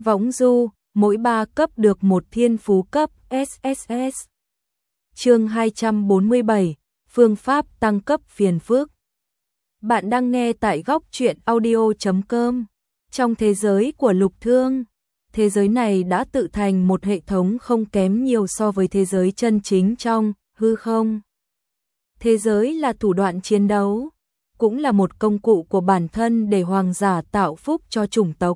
Võng du, mỗi 3 cấp được một thiên phú cấp SSS. Chương 247, phương pháp tăng cấp phiền phức. Bạn đang nghe tại góc truyện audio.com. Trong thế giới của Lục Thương, thế giới này đã tự thành một hệ thống không kém nhiều so với thế giới chân chính trong hư không. Thế giới là thủ đoạn chiến đấu, cũng là một công cụ của bản thân để hoàng giả tạo phúc cho chủng tộc.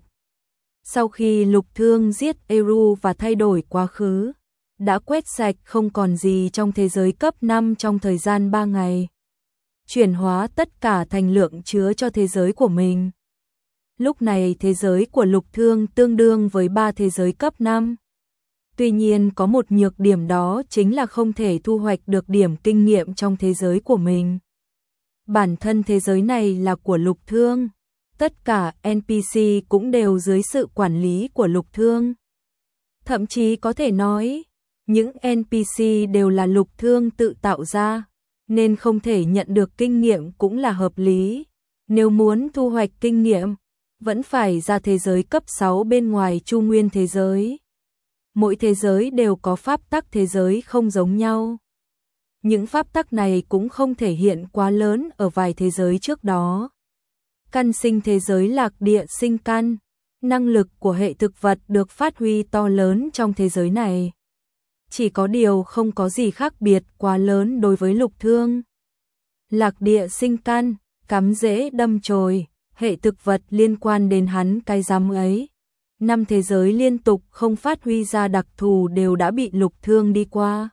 Sau khi Lục Thương giết Eru và thay đổi quá khứ, đã quét sạch không còn gì trong thế giới cấp 5 trong thời gian 3 ngày. Chuyển hóa tất cả thành lượng chứa cho thế giới của mình. Lúc này thế giới của Lục Thương tương đương với 3 thế giới cấp 5. Tuy nhiên có một nhược điểm, đó chính là không thể thu hoạch được điểm kinh nghiệm trong thế giới của mình. Bản thân thế giới này là của Lục Thương. Tất cả NPC cũng đều dưới sự quản lý của Lục Thương. Thậm chí có thể nói, những NPC đều là Lục Thương tự tạo ra, nên không thể nhận được kinh nghiệm cũng là hợp lý. Nếu muốn thu hoạch kinh nghiệm, vẫn phải ra thế giới cấp 6 bên ngoài Chu Nguyên thế giới. Mỗi thế giới đều có pháp tắc thế giới không giống nhau. Những pháp tắc này cũng không thể hiện quá lớn ở vài thế giới trước đó. Căn sinh thế giới Lạc Địa sinh căn, năng lực của hệ thực vật được phát huy to lớn trong thế giới này. Chỉ có điều không có gì khác biệt quá lớn đối với Lục Thương. Lạc Địa sinh căn, cắm rễ đâm chồi, hệ thực vật liên quan đến hắn cái rắm ấy. 5 thế giới liên tục không phát huy ra đặc thù đều đã bị Lục Thương đi qua.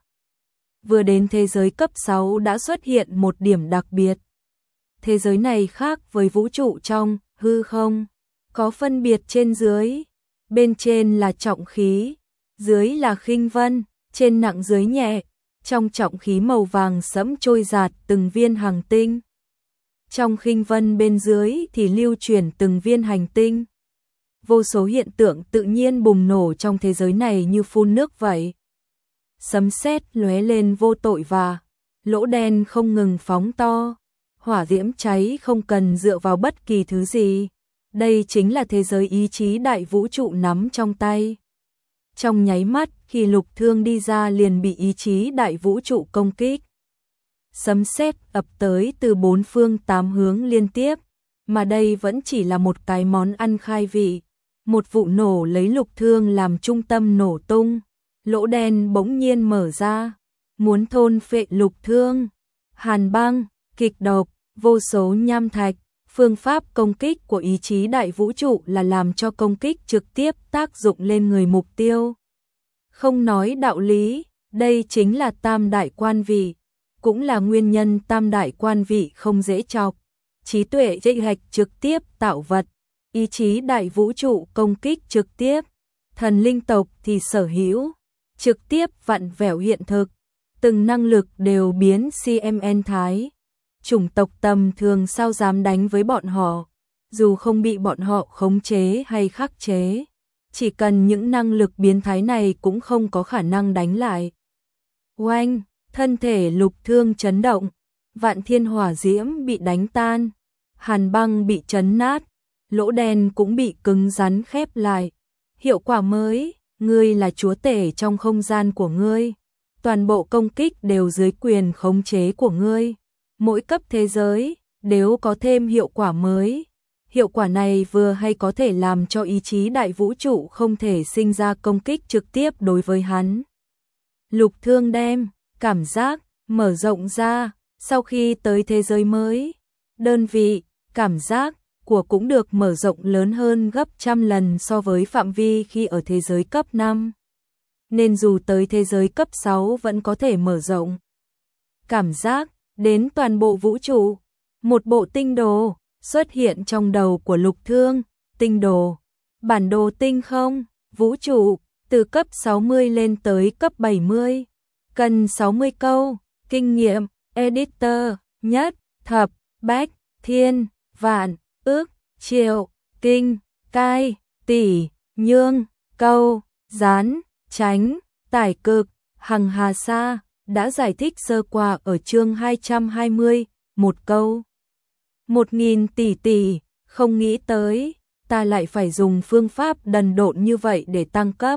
Vừa đến thế giới cấp 6 đã xuất hiện một điểm đặc biệt. Thế giới này khác với vũ trụ trong hư không, có phân biệt trên dưới. Bên trên là trọng khí, dưới là khinh vân, trên nặng dưới nhẹ. Trong trọng khí màu vàng sẫm trôi dạt từng viên hành tinh. Trong khinh vân bên dưới thì lưu chuyển từng viên hành tinh. Vô số hiện tượng tự nhiên bùng nổ trong thế giới này như phun nước vậy. Sấm sét lóe lên vô tội và lỗ đen không ngừng phóng to. Hỏa diễm cháy không cần dựa vào bất kỳ thứ gì. Đây chính là thế giới ý chí đại vũ trụ nắm trong tay. Trong nháy mắt khi Lục Thương đi ra liền bị ý chí đại vũ trụ công kích. Sấm sét ập tới từ 4 phương 8 hướng liên tiếp, mà đây vẫn chỉ là một cái món ăn khai vị. Một vụ nổ lấy Lục Thương làm trung tâm nổ tung, lỗ đen bỗng nhiên mở ra, muốn thôn phệ Lục Thương. Hàn băng, kịch độc, vô số nham thạch, phương pháp công kích của ý chí đại vũ trụ là làm cho công kích trực tiếp tác dụng lên người mục tiêu. Không nói đạo lý, đây chính là tam đại quan vị, cũng là nguyên nhân tam đại quan vị không dễ chọc. Trí tuệ dạy hạch trực tiếp tạo vật, ý chí đại vũ trụ công kích trực tiếp, thần linh tộc thì sở hữu, trực tiếp vặn vẹo hiện thực, từng năng lực đều biến CMN thái. Chủng tộc tầm thường sao dám đánh với bọn họ, dù không bị bọn họ khống chế hay khắc chế. Chỉ cần những năng lực biến thái này cũng không có khả năng đánh lại. Oanh, thân thể Lục Thương chấn động, vạn thiên hỏa diễm bị đánh tan, hàn băng bị chấn nát, lỗ đen cũng bị cứng rắn khép lại. Hiệu quả mới, ngươi là chúa tể trong không gian của ngươi. Toàn bộ công kích đều dưới quyền khống chế của ngươi. Mỗi cấp thế giới đều có thêm hiệu quả mới. Hiệu quả này vừa hay có thể làm cho ý chí đại vũ trụ không thể sinh ra công kích trực tiếp đối với hắn. Lục Thương đem cảm giác mở rộng ra, sau khi tới thế giới mới, đơn vị cảm giác của cũng được mở rộng lớn hơn gấp trăm lần so với phạm vi khi ở thế giới cấp 5. Nên dù tới thế giới cấp 6 vẫn có thể mở rộng cảm giác đến toàn bộ vũ trụ. Một bộ tinh đồ xuất hiện trong đầu của Lục Thương. Tinh đồ, bản đồ tinh không, vũ trụ, từ cấp 60 lên tới cấp 70. Cần 60 câu, kinh nghiệm, editor, nhất, thập, bách, thiên, vạn, ước, triệu, kinh, cai, tỷ, nhương, câu, gián, tránh, tải cực, hằng hà sa, đã giải thích sơ qua ở chương 220, một câu. 1000 tỷ tỷ, không nghĩ tới, ta lại phải dùng phương pháp đần độn như vậy để tăng cấp.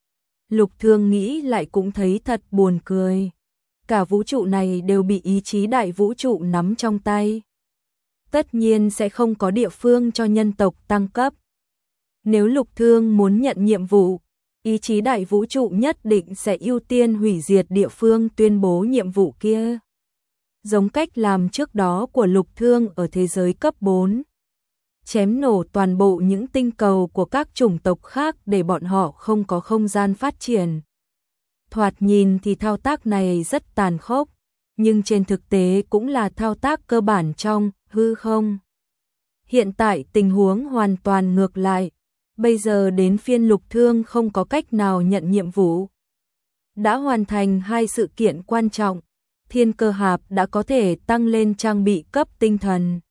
Lục Thương nghĩ lại cũng thấy thật buồn cười. Cả vũ trụ này đều bị ý chí đại vũ trụ nắm trong tay. Tất nhiên sẽ không có địa phương cho nhân tộc tăng cấp. Nếu Lục Thương muốn nhận nhiệm vụ, ý chí đại vũ trụ nhất định sẽ ưu tiên hủy diệt địa phương tuyên bố nhiệm vụ kia. Giống cách làm trước đó của Lục Thương ở thế giới cấp 4. Chém nổ toàn bộ những tinh cầu của các chủng tộc khác để bọn họ không có không gian phát triển. Thoạt nhìn thì thao tác này rất tàn khốc, nhưng trên thực tế cũng là thao tác cơ bản trong hư không. Hiện tại tình huống hoàn toàn ngược lại, bây giờ đến phiên Lục Thương không có cách nào nhận nhiệm vụ. Đã hoàn thành 2 sự kiện quan trọng, Thiên Cơ Hạp đã có thể tăng lên trang bị cấp tinh thần.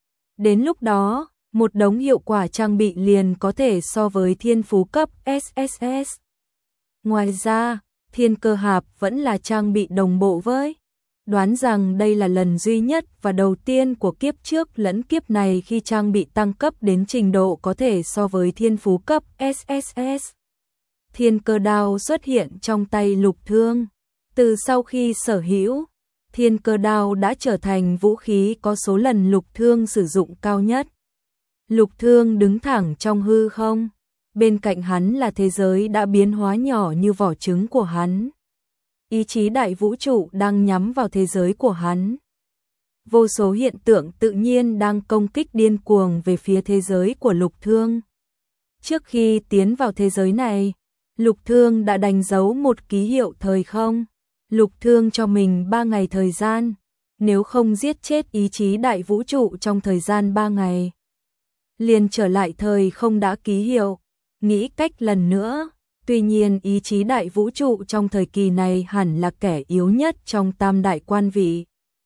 Đến lúc đó, một đống hiệu quả trang bị liền có thể so với thiên phú cấp SSS. Ngoài ra, Thiên Cơ Hạp vẫn là trang bị đồng bộ với. Đoán rằng đây là lần duy nhất và đầu tiên của kiếp trước lẫn kiếp này khi trang bị tăng cấp đến trình độ có thể so với thiên phú cấp SSS. Thiên Cơ Đao xuất hiện trong tay Lục Thương. Từ sau khi sở hữu, Thiên Cơ Đao đã trở thành vũ khí có số lần Lục Thương sử dụng cao nhất. Lục Thương đứng thẳng trong hư không, bên cạnh hắn là thế giới đã biến hóa nhỏ như vỏ trứng của hắn. Ý chí đại vũ trụ đang nhắm vào thế giới của hắn. Vô số hiện tượng tự nhiên đang công kích điên cuồng về phía thế giới của Lục Thương. Trước khi tiến vào thế giới này, Lục Thương đã đánh dấu một ký hiệu thời không. Lục Thương cho mình 3 ngày thời gian, nếu không giết chết ý chí đại vũ trụ trong thời gian 3 ngày, liền trở lại thời không đã ký hiệu, nghĩ cách lần nữa. Tuy nhiên ý chí đại vũ trụ trong thời kỳ này hẳn là kẻ yếu nhất trong tam đại quan vị.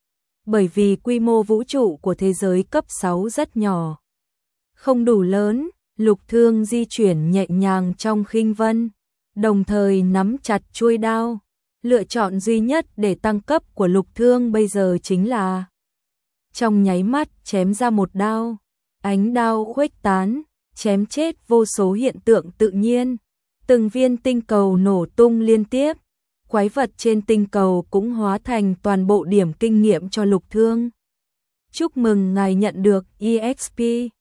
Bởi vì quy mô vũ trụ của thế giới cấp 6 rất nhỏ, không đủ lớn, Lục Thương di chuyển nhẹ nhàng trong khinh vân, đồng thời nắm chặt chuôi đao. Lựa chọn duy nhất để tăng cấp của Lục Thương bây giờ chính là trong nháy mắt chém ra một đao, ánh đao khuếch tán, chém chết vô số hiện tượng tự nhiên. Từng viên tinh cầu nổ tung liên tiếp, quái vật trên tinh cầu cũng hóa thành toàn bộ điểm kinh nghiệm cho Lục Thương. Chúc mừng ngài nhận được EXP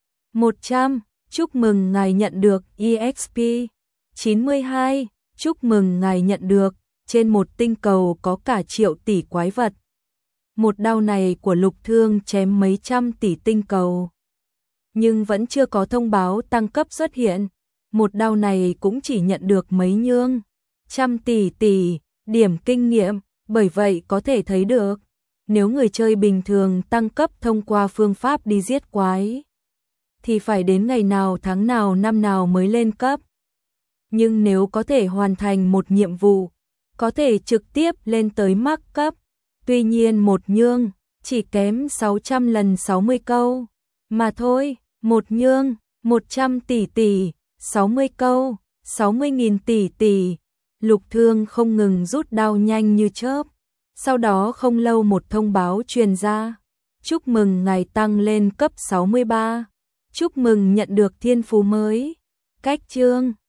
100, chúc mừng ngài nhận được EXP 92, chúc mừng ngài nhận được, trên một tinh cầu có cả triệu tỷ quái vật. Một đao này của Lục Thương chém mấy trăm tỷ tinh cầu, nhưng vẫn chưa có thông báo tăng cấp xuất hiện. Một đao này cũng chỉ nhận được mấy nhương, trăm tỷ điểm kinh nghiệm, bởi vậy có thể thấy được, nếu người chơi bình thường tăng cấp thông qua phương pháp đi giết quái, thì phải đến ngày nào tháng nào năm nào mới lên cấp. Nhưng nếu có thể hoàn thành một nhiệm vụ, có thể trực tiếp lên tới max cấp. Tuy nhiên một nhương, chỉ kém 600 lần 60 câu, mà thôi, một nhương, 100 tỷ. 60 câu, 60.000 tỷ. Lục Thương không ngừng rút đao nhanh như chớp. Sau đó không lâu một thông báo truyền ra. Chúc mừng ngài tăng lên cấp 63. Chúc mừng nhận được thiên phú mới. Cách chương